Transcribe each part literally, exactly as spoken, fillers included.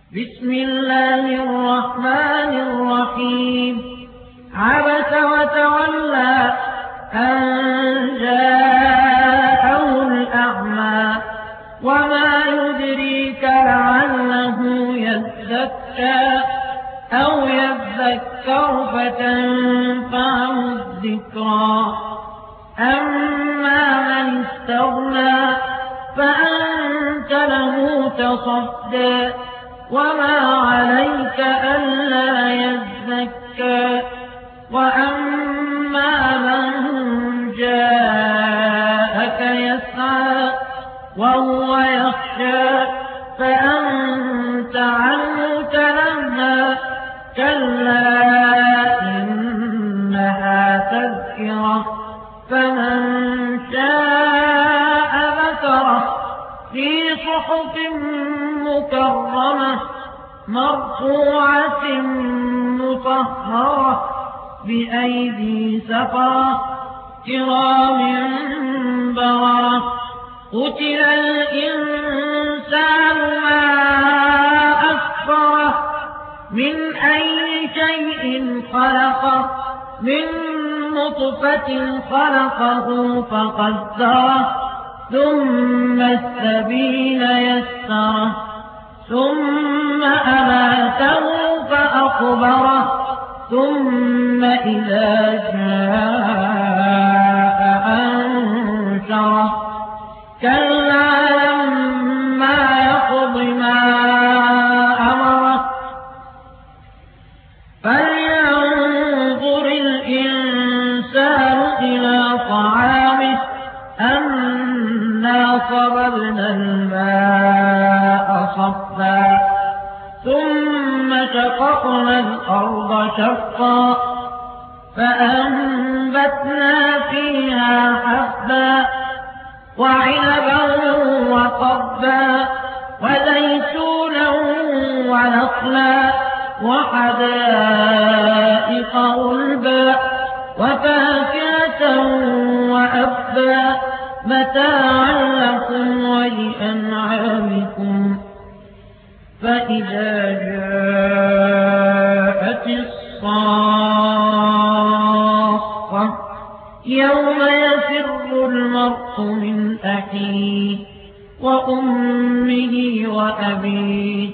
بسم الله الرحمن الرحيم عبس وتولى أن جاءه الأعمى وما يدريك لعله يزكى أو يذكر فتنفعه الذكرى أما من استغنى فأنت له تصدى وما عليك ألا يزكى وأما من جاءك يسعى وهو يخشى فأنت عنه تلهى كلا إنها تذكرة فمن شاء ذكره في صحف مكرمة مرفوعة مطهرة بأيدي سفرة كرام بررة قتل الإنسان ما أكفره من أي شيء خلقه من نطفة خلقه فقدره ثم السبيل يسره ثم أماته فأقبره ثم إذا جاء أنشره كلا لما يقض ما أمره فلينظر الإنسان إلى طعامه أنا صببنا الماء صبا ثم شققنا الأرض شقا فأنبتنا فيها حبا وعنبا وقضبا وزيتونا ونخلا وحدائق غلبا وفاكهة وأبا متاعا لكم ولأنعامكم فإذا جاءت الصاخة يوم يفر المرء من أخيه وأمه وأبيه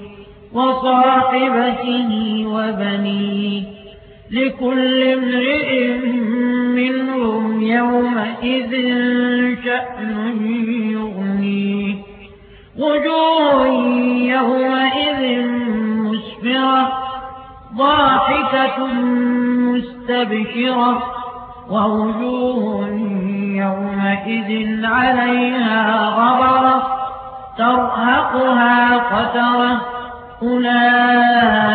وصاحبته وبنيه لكل امرئ منهم يومئذ شأن يغنيه وجوه يومئذ مسفرة ضاحكة مستبشرة ووجوه يومئذ عليها غبرة ترهقها قترة أولئك